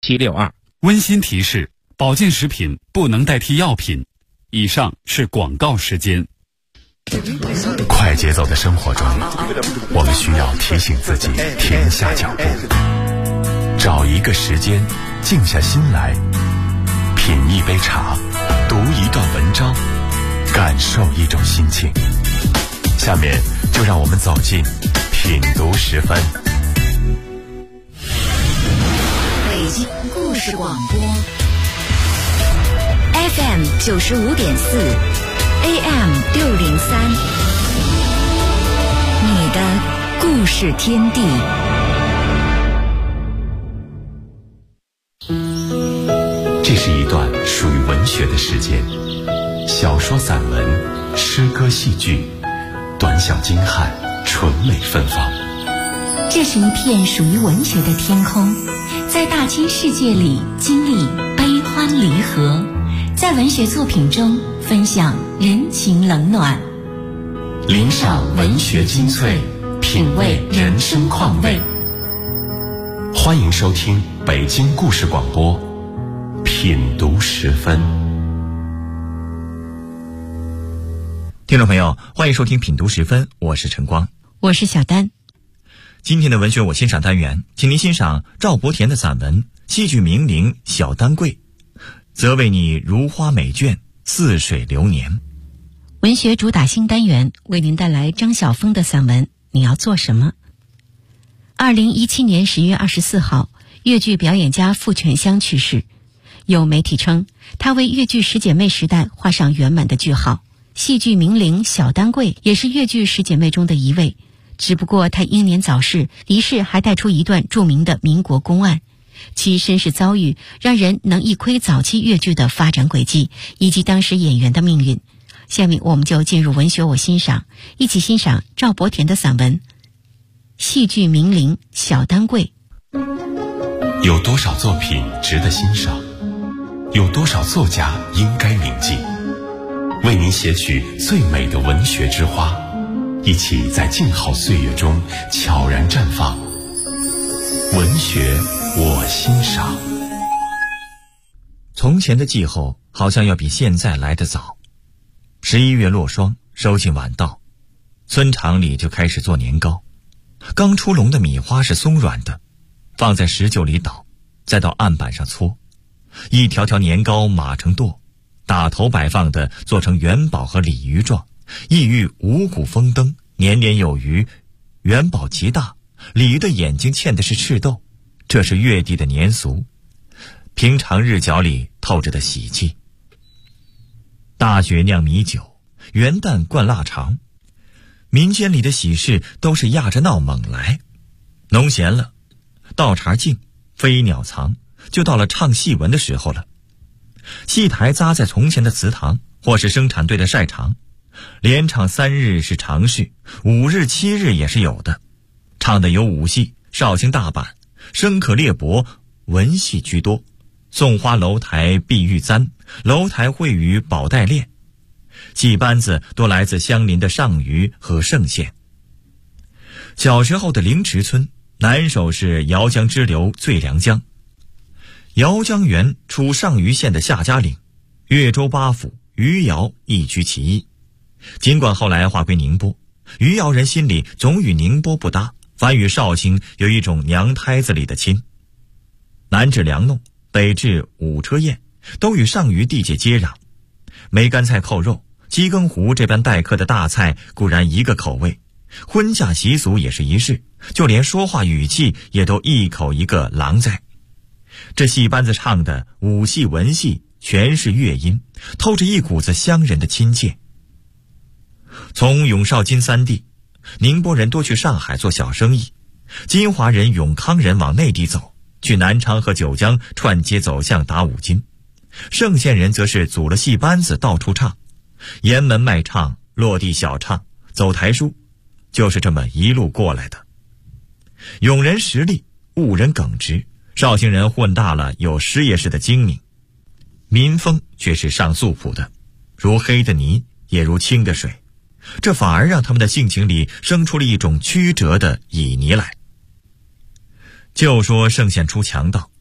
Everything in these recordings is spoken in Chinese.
762。 温馨提示：保健食品不能代替药品。以上是广告时间。 快节奏的生活中，我们需要提醒自己停下脚步，找一个时间，静下心来，品一杯茶，读一段文章，感受一种心情。下面就让我们走进品读10分。 北京故事广播 FM 95.4 AM 603，你的故事天地。 这是一段属于文学的时间，小说、散文、诗歌、戏剧，短小精悍，纯美芬芳。 这是一片属于文学的天空，在大千世界里经历悲欢离合，在文学作品中分享人情冷暖， 领赏文学精粹，品味人生况味。欢迎收听北京故事广播品读10分。 听众朋友，欢迎收听品读10分，我是陈光， 我是小丹。 今天的文学我欣赏单元，请您欣赏赵伯田的散文《戏剧名伶小丹桂》，则为你如花美眷，似水流年。 文学主打新单元为您带来张晓峰的散文《你要做什么》。2017年10月24号，粤剧表演家傅全香去世。有媒体称，他为粤剧十姐妹时代画上圆满的句号。戏剧名伶小丹桂也是粤剧十姐妹中的一位，只不过她英年早逝，离世还带出一段著名的民国公案。其身世遭遇让人能一窥早期粤剧的发展轨迹以及当时演员的命运。下面我们就进入文学我欣赏，一起欣赏赵伯田的散文《戏剧名伶小丹桂》。 有多少作品值得欣赏？有多少作家应该铭记？为您写取最美的文学之花，一起在静好岁月中悄然绽放。文学我欣赏。 从前的季候好像要比现在来得早。11月落霜，收尽晚稻，村场里就开始做年糕。刚出笼的米花是松软的，放在石臼里捣，再到案板上搓，一条条年糕码成垛，打头摆放的做成元宝和鲤鱼状，意喻五谷丰登，年年有余。元宝极大，鲤鱼的眼睛嵌的是赤豆，这是粤地的年俗，平常日角里透着的喜气。大雪酿米酒，元旦灌腊肠，民间里的喜事都是压着闹猛来。农闲了，稻茬静，飞鸟藏，就到了唱戏文的时候了。戏台扎在从前的祠堂或是生产队的晒场，连唱3日是常事，5日7日也是有的。唱的有武戏、绍兴大板、生可猎帛，文戏居多。送花楼台碧玉簪，楼台会语宝带链。戏班子多来自相邻的上虞和盛县。小时候的灵池村南首是姚江支流醉良江，姚江源处上虞县的夏家岭，越州八府余姚一居其一。尽管后来划归宁波，余姚人心里总与宁波不搭，反与绍兴有一种娘胎子里的亲。南至梁弄，北至五车堰，都与上虞地界接壤。梅干菜扣肉、鸡羹糊这般待客的大菜固然一个口味，婚嫁习俗也是一式，就连说话语气也都一口一个郎在。这戏班子唱的武戏文戏全是粤音，透着一股子乡人的亲切。从永绍金3地，宁波人多去上海做小生意，金华人、永康人往内地走，去南昌和九江串街走巷打五金。盛县人则是组了戏班子到处唱，沿门卖唱，落地小唱，走台书，就是这么一路过来的。永人实力，婺人耿直，绍兴人混大了有师爷式的精明，民风却是上素朴的，如黑的泥也如清的水，这反而让他们的性情里生出了一种曲折的旖旎来。就说盛县出强盗，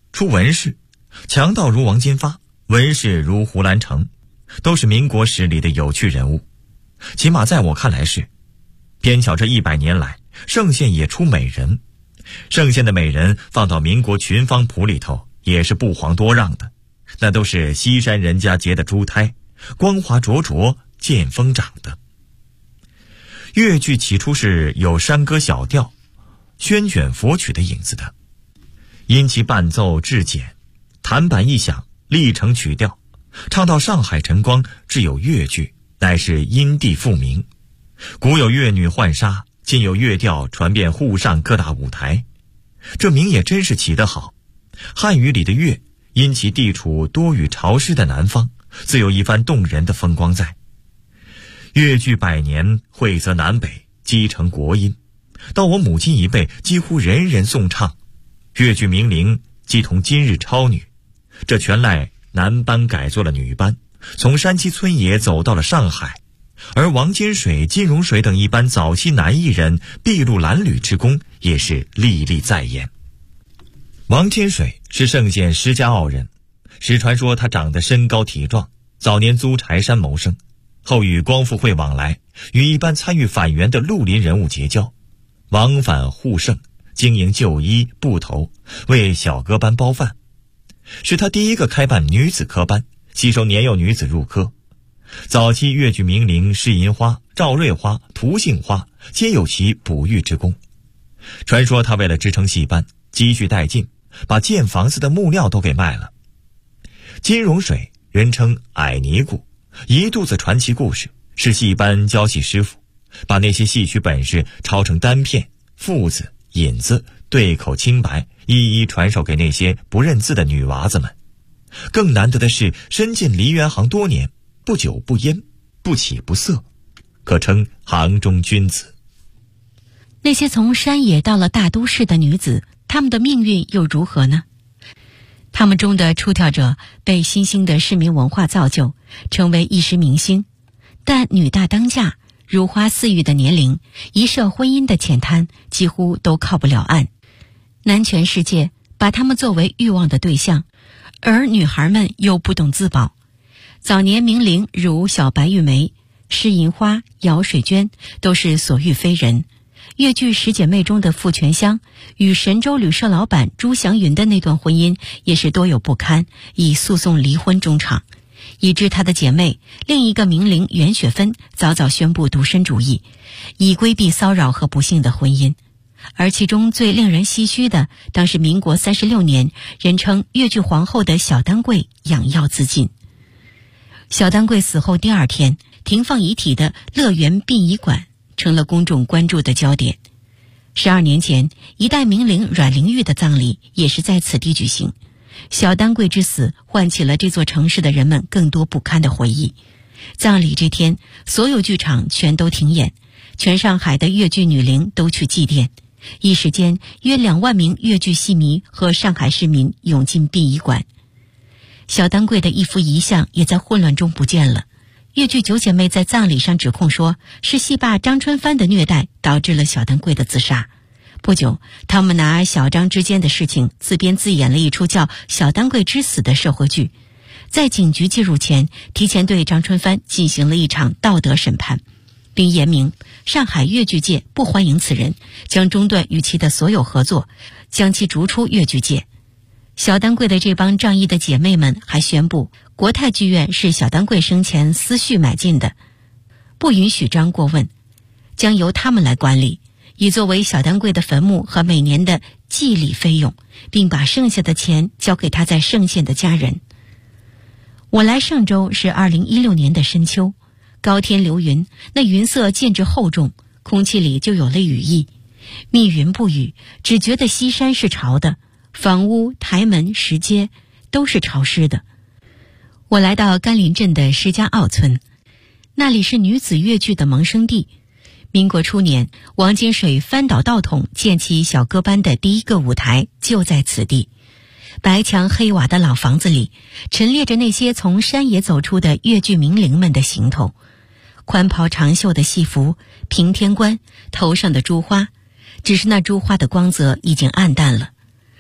出文士，强盗如王金发，文士如胡兰成，都是民国史里的有趣人物。起码在我看来是。偏巧这100年来，圣县也出美人。圣县的美人放到民国群芳谱里头也是不遑多让的，那都是西山人家结的珠胎，光华灼灼，见风长的。越剧起初是有山歌小调、宣卷佛曲的影子的，因其伴奏质简，弹板一响，立成曲调，唱到上海晨光，至有越剧，乃是因地复名。古有越女浣纱，今有越调传遍沪上各大舞台，这名也真是起得好。汉语里的越，因其地处多雨潮湿的南方，自有一番动人的风光在。越剧100年，惠泽南北，积成国音。到我母亲一辈，几乎人人颂唱。越剧名伶即同今日超女，这全赖男班改做了女班，从山西村野走到了上海。而王金水、金荣水等一般早期男艺人筚路蓝缕之功也是历历在眼。王金水是圣县施家坳人，史传说他长得身高体壮，早年租柴山谋生，后与光复会往来，与一般参与反袁的绿林人物结交，往返沪盛，经营旧衣布头，为小科班包饭。是他第一个开办女子科班，吸收年幼女子入科。早期越剧名伶施银花、赵瑞花、涂杏花皆有其哺育之功。传说他为了支撑戏班，积蓄殆尽，把建房子的木料都给卖了。金荣水人称矮尼姑，一肚子传奇故事，是戏班教戏师傅，把那些戏曲本事抄成单片、副子、引子、对口清白，一一传授给那些不认字的女娃子们。更难得的是，身进梨园行多年，不酒不烟，不起不色，可称行中君子。 那些从山野到了大都市的女子，她们的命运又如何呢？她们中的出挑者被新兴的市民文化造就，成为一时明星，但女大当嫁、如花似玉的年龄，一涉婚姻的浅滩，几乎都靠不了岸。男权世界把她们作为欲望的对象，而女孩们又不懂自保。早年名伶如小白玉梅、施银花、姚水娟都是所遇非人。越剧十姐妹中的傅全香与神州旅社老板朱祥云的那段婚姻也是多有不堪，以诉讼离婚终场，以致她的姐妹另一个名伶袁雪芬早早宣布独身主义，以规避骚扰和不幸的婚姻。而其中最令人唏嘘的，当是民国36年，人称越剧皇后的小丹桂养药自尽。小丹桂死后第2天，停放遗体的乐园殡仪馆成了公众关注的焦点。12年前，一代名伶阮玲玉的葬礼也是在此地举行。小丹桂之死唤起了这座城市的人们更多不堪的回忆。葬礼这天，所有剧场全都停演，全上海的越剧女伶都去祭奠。一时间，约2万名越剧戏迷和上海市民涌进殡仪馆。小丹桂的一幅遗像也在混乱中不见了。越剧9姐妹在葬礼上指控说，是戏霸张春帆的虐待导致了小丹桂的自杀。不久，他们拿小张之间的事情自编自演了一出叫《小丹桂之死》的社会剧，在警局介入前，提前对张春帆进行了一场道德审判，并言明上海越剧界不欢迎此人，将中断与其的所有合作，将其逐出越剧界。小丹桂的这帮仗义的姐妹们还宣布，国泰剧院是小丹桂生前私蓄买进的，不允许张过问，将由他们来管理，以作为小丹桂的坟墓和每年的祭礼费用，并把剩下的钱交给他在圣县的家人。我来上周是2016年的深秋，高天流云，那云色渐至厚重，空气里就有了雨意。密云不雨，只觉得西山是潮的，房屋、台门、石阶都是潮湿的。我来到甘林镇的施家坳村，那里是女子越剧的萌生地。民国初年，王金水翻倒道统建起小歌班的第一个舞台就在此地。白墙黑瓦的老房子里，陈列着那些从山野走出的越剧名伶们的行头，宽袍长袖的戏服，平天冠，头上的珠花，只是那珠花的光泽已经暗淡了。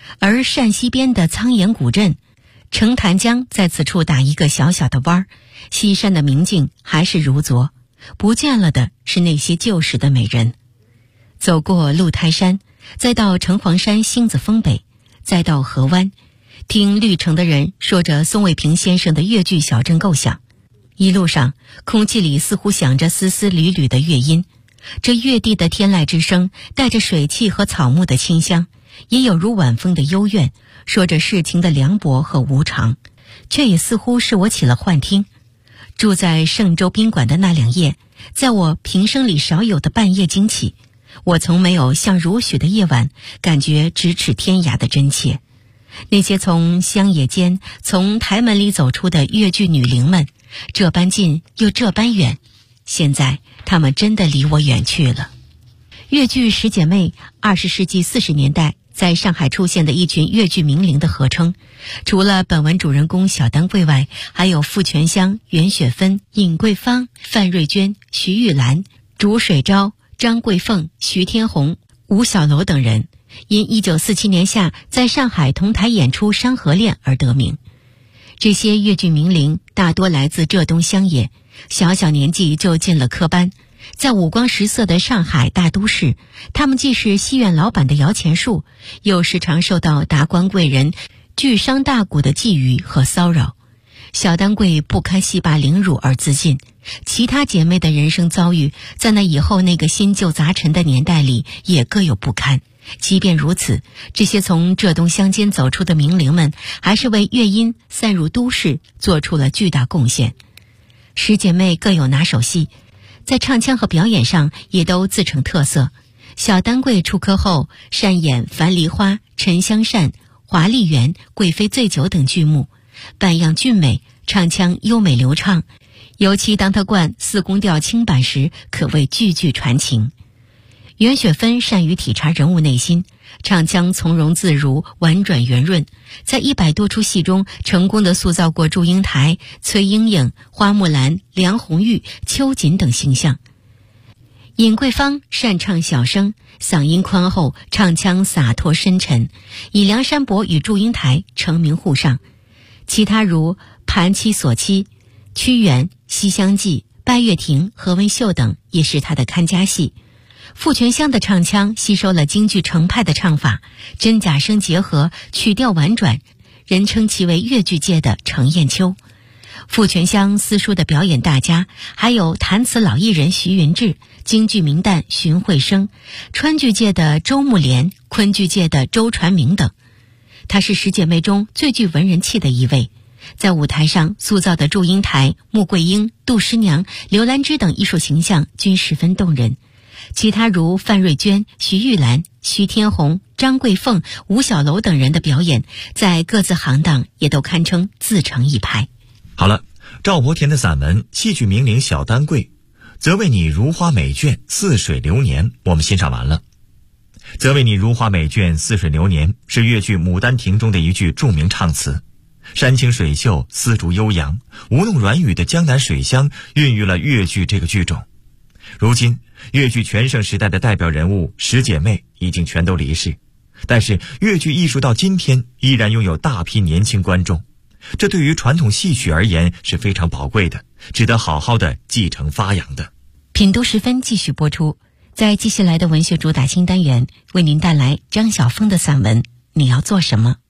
而陕西边的苍岩古镇，澄潭江在此处打一个小小的弯儿，西山的明镜还是如昨，不见了的是那些旧时的美人。走过鹿台山，再到城隍山星子峰北，再到河湾，听绿城的人说着宋卫平先生的越剧小镇构想。一路上，空气里似乎响着丝丝缕缕的乐音，这乐地的天籁之声带着水汽和草木的清香，也有如晚风的幽怨，说着世情的凉薄和无常，却也似乎是我起了幻听。住在嵊州宾馆的那2夜，在我平生里少有的半夜惊起，我从没有像如许的夜晚感觉咫尺天涯的真切。那些从乡野间从台门里走出的越剧女伶们，这般近又这般远，现在她们真的离我远去了。越剧十姐妹，20世纪40年代在上海出现的一群越剧名伶的合称。除了本文主人公小丹桂外，还有傅全香、袁雪芬、尹桂芳、范瑞娟、徐玉兰、竺水昭、张桂凤、徐天红、吴小楼等人，因1947年夏在上海同台演出《山河恋》而得名。这些越剧名伶大多来自浙东乡野，小小年纪就进了科班。在五光十色的上海大都市，他们既是戏院老板的摇钱树，又时常受到达官贵人巨商大贾的觊觎和骚扰。小丹桂不堪戏霸凌辱而自尽，其他姐妹的人生遭遇在那以后那个新旧杂陈的年代里也各有不堪。即便如此，这些从浙东乡间走出的名伶们还是为乐音散入都市做出了巨大贡献。十姐妹各有拿手戏，在唱腔和表演上也都自成特色。小丹桂出科后擅演《樊梨花》《沉香扇》《华丽园》《贵妃醉酒》等剧目，扮样俊美，唱腔优美流畅，尤其当她灌四宫调清板时，可谓句句传情。袁雪芬善于体察人物内心，唱腔从容自如，婉转圆润，在100多出戏中成功地塑造过祝英台、崔莺莺、花木兰、梁红玉、秋瑾等形象。尹桂芳擅唱小生，嗓音宽厚，唱腔洒脱深沉，以梁山伯与祝英台成名沪上。其他如盘妻锁妻、屈原、西厢记、拜月亭、何文秀等也是他的看家戏。傅全香的唱腔吸收了京剧程派的唱法，真假声结合，曲调婉转，人称其为越剧界的程砚秋。傅全香私塾的表演大家，还有弹词老艺人徐云志、京剧名旦荀慧生、川剧界的周慕莲、昆剧界的周传明等。她是十姐妹中最具文人气的一位，在舞台上塑造的祝英台、穆桂英、杜十娘、刘兰芝等艺术形象均十分动人。其他如范瑞娟、徐玉兰、徐天红、张桂凤、吴小楼等人的表演，在各自行当也都堪称自成一派。 好了，赵伯田的散文《戏剧名伶小丹桂》，则为你如花美眷，似水流年，我们欣赏完了。则为你如花美眷，似水流年是越剧《牡丹亭》中的一句著名唱词。山清水秀，丝竹悠扬，吴弄软语的江南水乡孕育了越剧这个剧种。如今越剧全盛时代的代表人物十姐妹已经全都离世，但是越剧艺术到今天依然拥有大批年轻观众，这对于传统戏曲而言是非常宝贵的，值得好好的继承发扬的。 品读时分继续播出，在接下来的文学主打新单元，为您带来张晓峰的散文《你要做什么》。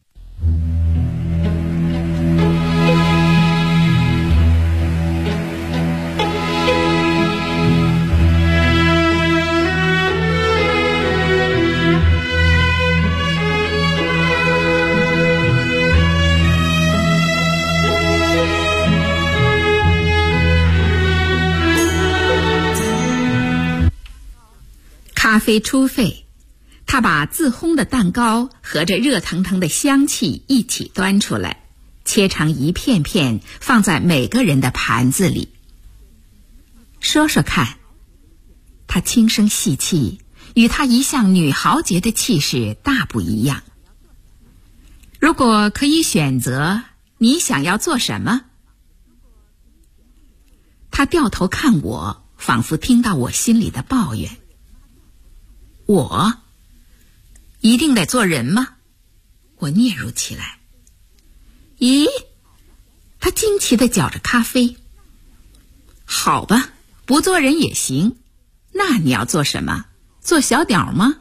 咖啡出沸，他把自烘的蛋糕和着热腾腾的香气一起端出来，切成一片片放在每个人的盘子里。说说看，他轻声细气，与他一向女豪杰的气势大不一样。如果可以选择，你想要做什么？他掉头看我，仿佛听到我心里的抱怨。我一定得做人吗？ 我嗫嚅起来。咦，他惊奇地搅着咖啡。好吧，不做人也行。那你要做什么？做小鸟吗？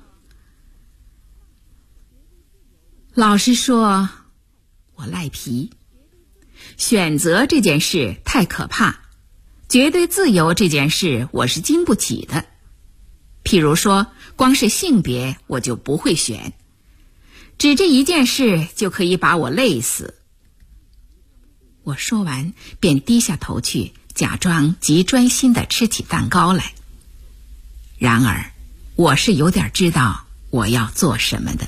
老实说，我赖皮。选择这件事太可怕，绝对自由这件事我是经不起的。譬如说，光是性别我就不会选，只这一件事就可以把我累死。我说完便低下头去，假装极专心地吃起蛋糕来。然而我是有点知道我要做什么的。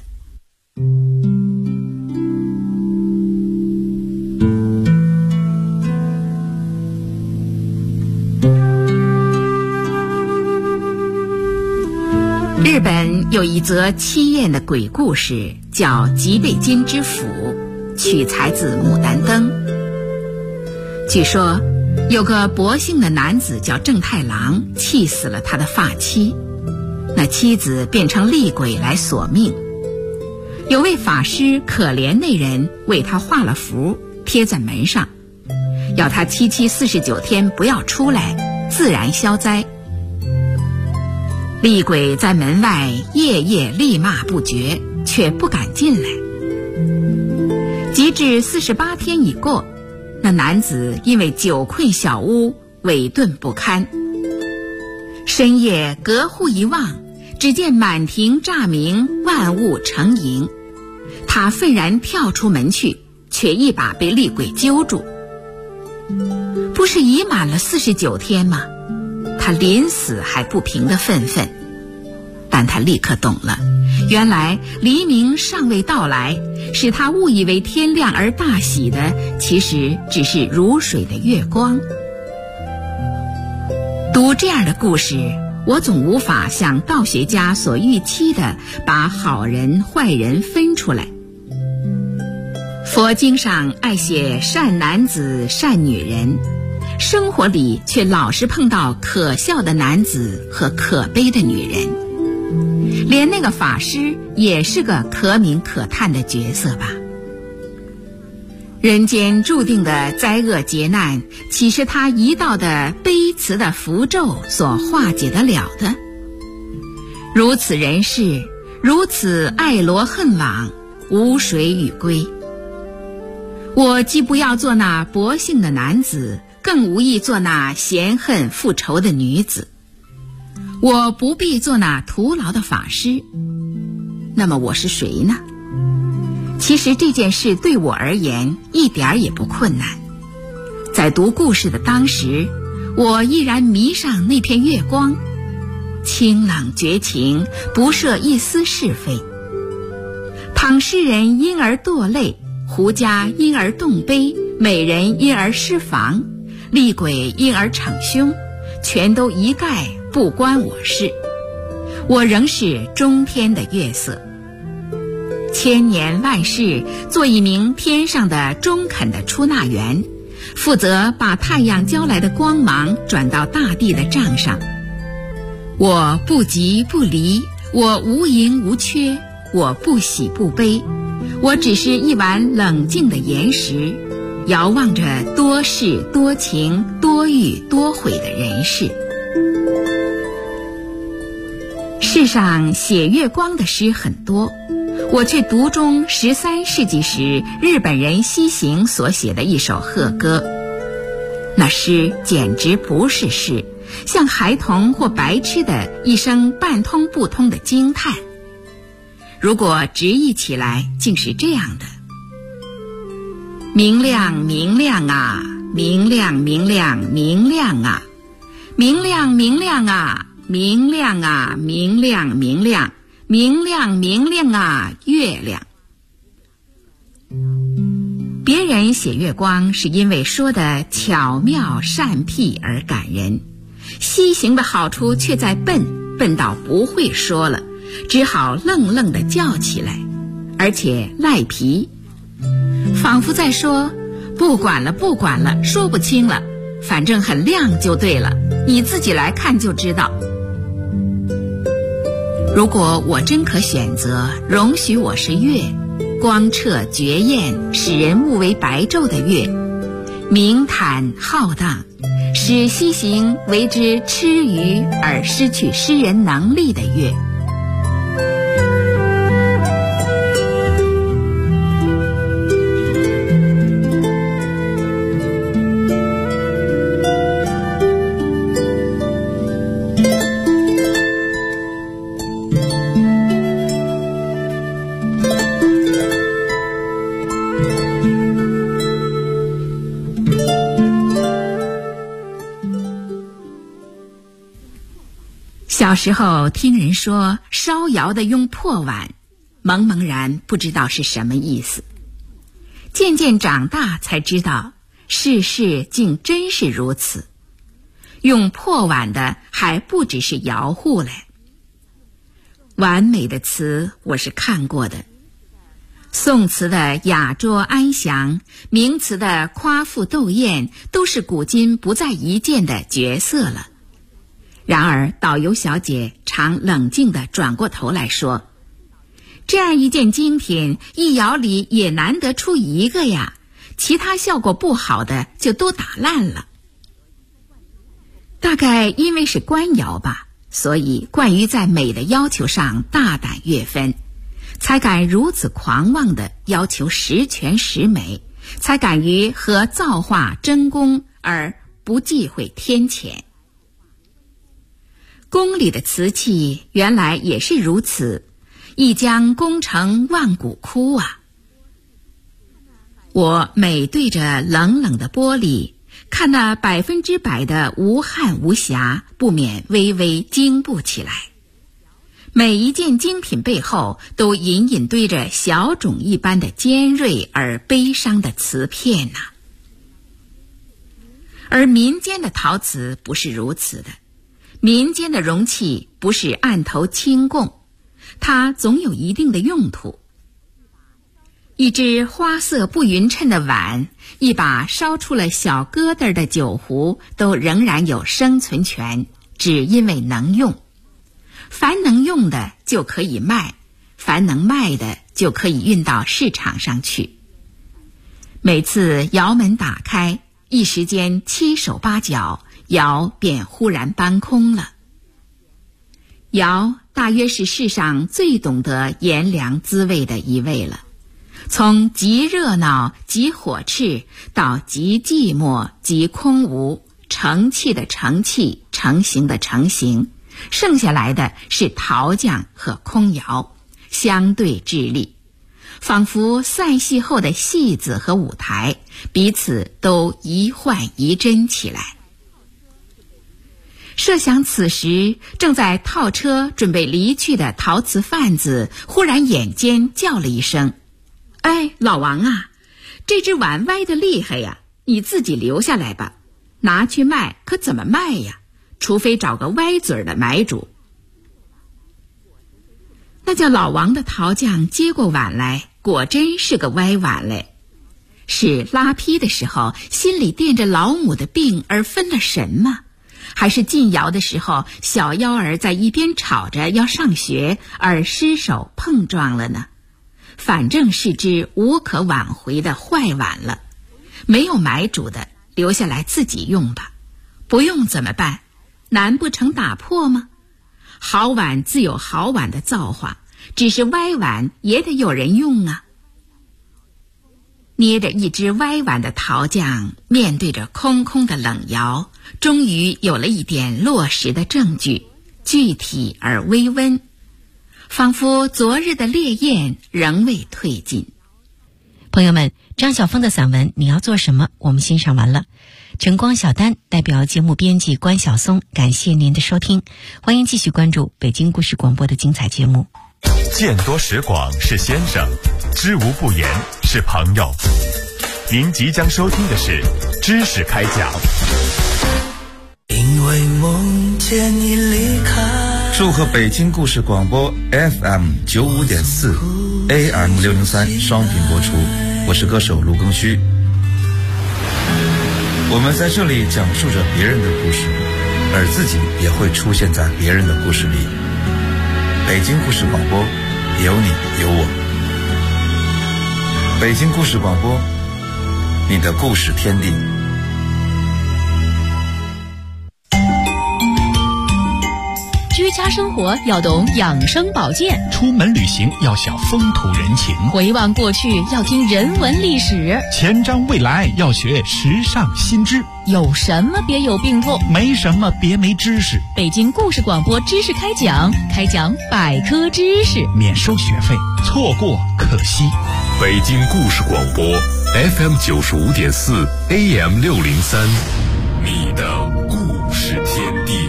日本有一则凄艳的鬼故事，叫《吉备津之府》，取材自《牡丹灯》。据说有个薄幸的男子叫正太郎，气死了他的发妻，那妻子变成厉鬼来索命。有位法师可怜那人，为他画了符贴在门上，要他七七49天不要出来，自然消灾。厉鬼在门外夜夜厉骂不绝，却不敢进来。及至48天已过，那男子因为久困小屋，萎顿不堪。深夜隔户一望，只见满庭乍明，万物成营。他愤然跳出门去，却一把被厉鬼揪住。不是已满了49天吗？他临死还不平地愤愤。但他立刻懂了，原来黎明尚未到来，使他误以为天亮而大喜的，其实只是如水的月光。读这样的故事，我总无法像道学家所预期的把好人坏人分出来。佛经上爱写善男子善女人，生活里却老是碰到可笑的男子和可悲的女人。连那个法师也是个可悯可叹的角色吧。人间注定的灾厄劫难，岂是他一道的悲慈的符咒所化解得了的？如此人世，如此爱罗恨网，无水与归。我既不要做那薄幸的男子，更无意做那嫌恨复仇的女子。我不必做那徒劳的法师，那么我是谁呢？其实这件事对我而言一点儿也不困难。在读故事的当时，我依然迷上那片月光，清冷绝情，不涉一丝是非。倘诗人因而堕泪，胡家因而动悲，美人因而失防，厉鬼因而逞凶，全都一概不关我事，我仍是中天的月色。千年万世，做一名天上的中肯的出纳员，负责把太阳交来的光芒转到大地的账上。我不急不离，我无盈无缺，我不喜不悲，我只是一碗冷静的岩石，遥望着多事多情多欲多悔的人世。世上写月光的诗很多，我却读中13世纪时日本人西行所写的一首贺歌。那诗简直不是诗，像孩童或白痴的一声半通不通的惊叹。如果直译起来，竟是这样的：明亮明亮啊，明亮明亮明亮啊，明亮明亮啊，明亮啊，明亮明亮明亮明亮啊，月亮。别人写月光是因为说的巧妙善辟而感人，西行的好处却在笨到不会说了，只好愣愣地叫起来，而且赖皮，仿佛在说不管了不管了，说不清了，反正很亮就对了，你自己来看就知道。如果我真可选择，容许我是月， 光澈绝艳，使人目为白昼的月，明坦浩荡，使西行为之痴愚而失去诗人能力的月。小时候听人说烧窑的用破碗，茫茫然不知道是什么意思。渐渐长大才知道，世事竟真是如此。用破碗的还不只是窑户嘞。完美的词我是看过的，宋词的雅拙安详，明词的夸父斗艳，都是古今不再一见的绝色了。然而导游小姐常冷静地转过头来说，这样一件精品，一窑里也难得出一个呀，其他效果不好的就都打烂了。大概因为是官窑吧，所以冠于在美的要求上大胆越分，才敢如此狂妄地要求十全十美，才敢于和造化争功而不忌讳天谴。宫里的瓷器原来也是如此，一将功成万骨枯啊。我每对着冷冷的玻璃，看那100%的无憾无瑕，不免微微惊怖起来。每一件精品背后都隐隐堆着小种一般的尖锐而悲伤的瓷片呐。而民间的陶瓷不是如此的，民间的容器不是案头轻供，它总有一定的用途。一只花色不匀称的碗，一把烧出了小疙瘩的酒壶，都仍然有生存权，只因为能用。凡能用的就可以卖，凡能卖的就可以运到市场上去。每次窑门打开，一时间7手8脚，窑便忽然搬空了。窑大约是世上最懂得炎凉滋味的一位了，从极热闹极火炽到极寂寞极空无，成器的成器，成形的成形，剩下来的是陶匠和空窑，相对致力，仿佛散戏后的戏子和舞台，彼此都一幻一真起来。设想此时正在套车准备离去的陶瓷贩子，忽然眼尖叫了一声：“哎，老王啊，这只碗歪得厉害呀，你自己留下来吧，拿去卖可怎么卖呀？除非找个歪嘴的买主。”那叫老王的陶匠接过碗来，果真是个歪碗嘞。是拉坯的时候心里惦着老母的病而分了神吗？还是进窑的时候小幺儿在一边吵着要上学而失手碰撞了呢？反正是只无可挽回的坏碗了，没有买主的，留下来自己用吧。不用怎么办？难不成打破吗？好碗自有好碗的造化，只是歪碗也得有人用啊。捏着一只歪碗的陶匠，面对着空空的冷窑，终于有了一点落实的证据，具体而微温，仿佛昨日的烈焰仍未退尽。 朋友们，张晓峰的散文《你要做什么》我们欣赏完了。晨光小丹代表节目编辑关晓松，感谢您的收听，欢迎继续关注北京故事广播的精彩节目。 见多识广是先生，知无不言是朋友。您即将收听的是知识开讲。 因为梦见你离开， 祝贺北京故事广播 FM 95.4 AM 603双频播出，我是歌手卢庚戌。我们在这里讲述着别人的故事，而自己也会出现在别人的故事里。北京故事广播，有你有我。 北京故事广播，你的故事天地。 居家生活要懂养生保健， 出门旅行要晓风土人情， 回望过去要听人文历史， 前瞻未来要学时尚新知。 有什么别有病痛， 没什么别没知识。 北京故事广播知识开讲百科知识， 免收学费，错过可惜。 北京故事广播 FM 95.4 AM 603，你的故事天地。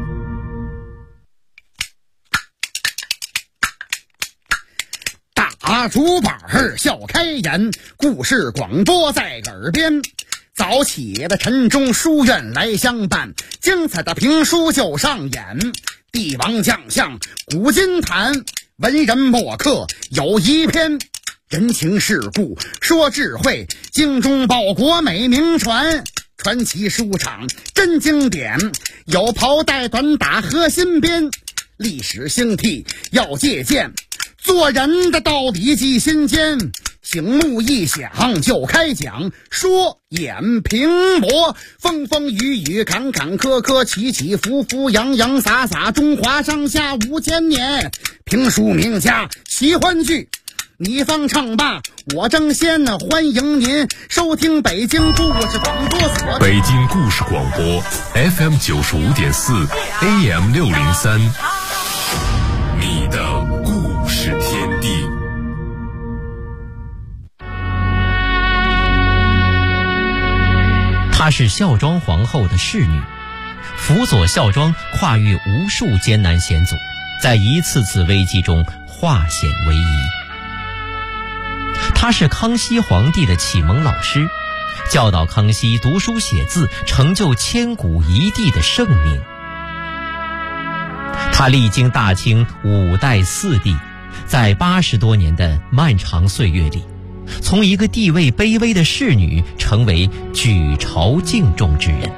大竹板笑开颜，故事广播在耳边。早起的晨钟书院来相伴，精彩的评书就上演。帝王将相古今谈，文人墨客有一篇。人情世故说智慧，精忠报国美名传。传奇书场真经典，有袍带短打和新编。历史兴替要借鉴，做人的道理记心间。醒目一响就开讲，说演评驳，风风雨雨坎坎坷坷，起起伏伏洋洋洒洒，中华上下5000年。评书名家奇欢聚，你方唱罢我争先，欢迎您收听北京故事广播所。 北京故事广播 FM 95.4 AM 603，你的故事天地。 她是孝庄皇后的侍女，辅佐孝庄跨越无数艰难险阻，在一次次危机中化险为夷。她是康熙皇帝的启蒙老师，教导康熙读书写字，成就千古一帝的盛名。她历经大清5代4帝，在80多年的漫长岁月里，从一个地位卑微的侍女成为举朝敬重之人。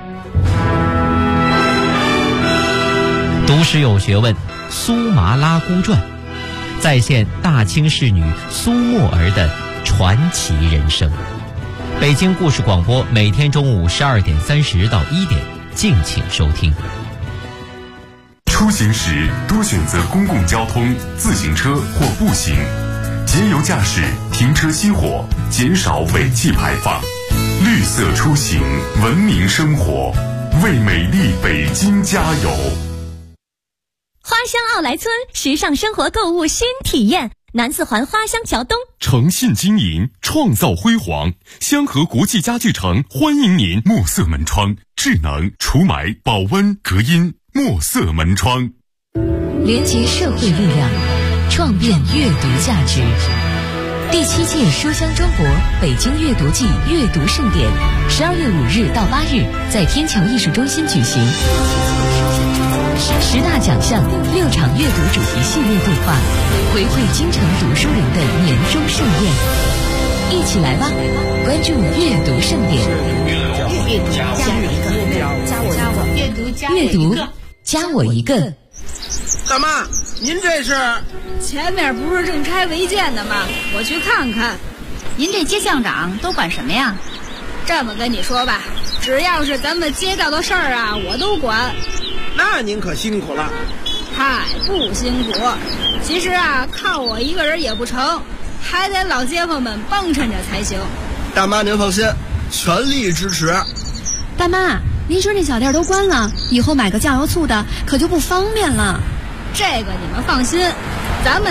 读史有学问，苏麻拉姑传再现大清侍女苏沫儿的传奇人生。北京故事广播每天中午12点30到1点，敬请收听。 出行时多选择公共交通、自行车或步行，节油驾驶，停车熄火，减少尾气排放。绿色出行，文明生活，为美丽北京加油。 花乡奥莱村时尚生活购物新体验，南四环花乡桥东， 诚信经营，创造辉煌。香河国际家具城欢迎您。墨色门窗，智能除霾、保温、隔音。墨色门窗， 连结社会力量，创变阅读价值。第7届书香中国北京阅读季阅读盛典，12月5日到8日在天桥艺术中心举行。10大奖项，6场阅读主题系列对话，回馈京城读书人的年终盛宴。一起来吧，关注阅读盛典。阅读加我一个。 大妈，您这是？ 前面不是正拆违建的吗？我去看看。 您这街巷长都管什么呀？ 这么跟你说吧，只要是咱们街道的事儿啊，我都管。 那您可辛苦了。 嗨，不辛苦。其实啊，靠我一个人也不成，还得老街坊们帮衬着才行。 大妈您放心，全力支持。 大妈，您说那小店都关了，以后买个酱油醋的可就不方便了。 这个你们放心，咱们